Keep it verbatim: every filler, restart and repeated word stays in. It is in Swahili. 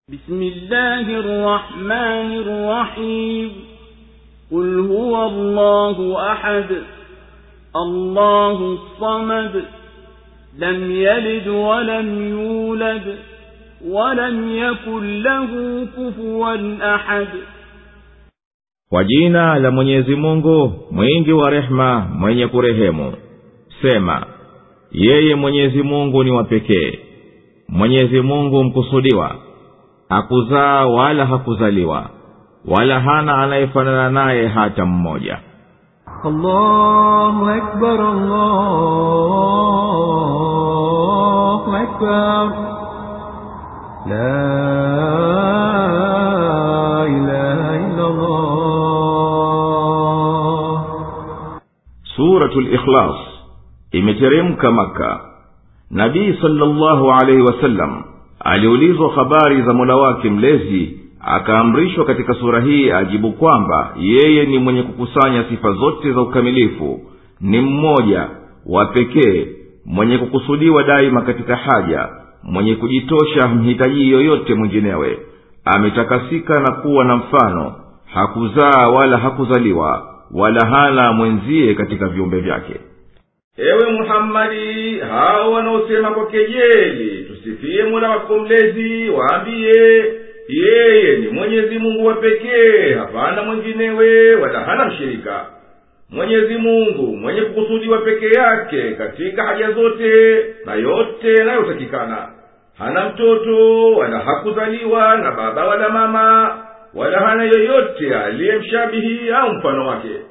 بسم الله الرحمن الرحيم قل هو الله أحد الله الصمد لم يلد ولم يولد ولم يكن له كفوا أحد. Kwa jina la Mwenyezi Mungu mwingi wa rehema mwenye kurehemu. Sema, yeye Mwenyezi Mungu ni wa pekee, Mwenyezi Mungu mkusudiwa, hakuzaa wala hakuzaliwa, wala hana anayefanana naye hata mmoja. Allahu akbar, Allahu akbar, la ilaha illa Allah. Suratul Ikhlas imeteremka Makka. Nabii sallallahu alaihi wasallam aliulizwa habari za Mola wake mlezi, akaamrishwa katika sura hii ajibu kwamba yeye ni mwenye kukusanya sifa zote za ukamilifu, ni mmoja wa pekee, mwenye kukusudiwa daima katika haja, mwenye kujitosha mhitaji yoyote mwinginewe, ametakasika na kuwa na mfano, hakuzaa wala hakuzaliwa, wala hana mwenzie katika viumbe vyake. Ewe Muhammadi, hao wanaosema kwa kejeli tusifie Mola wako mlezi, waambie yeye ni Mwenyezi Mungu wa pekee, hapana mwinginewe wala hana mshirika. Mwenyezi Mungu mwenye kukusudiwa peke yake katika haja zote na yote yanayotakikana, hana mtoto wala hakuzaliwa na baba wala mama, wala hana yoyote aliyemshabihi au mfano wake.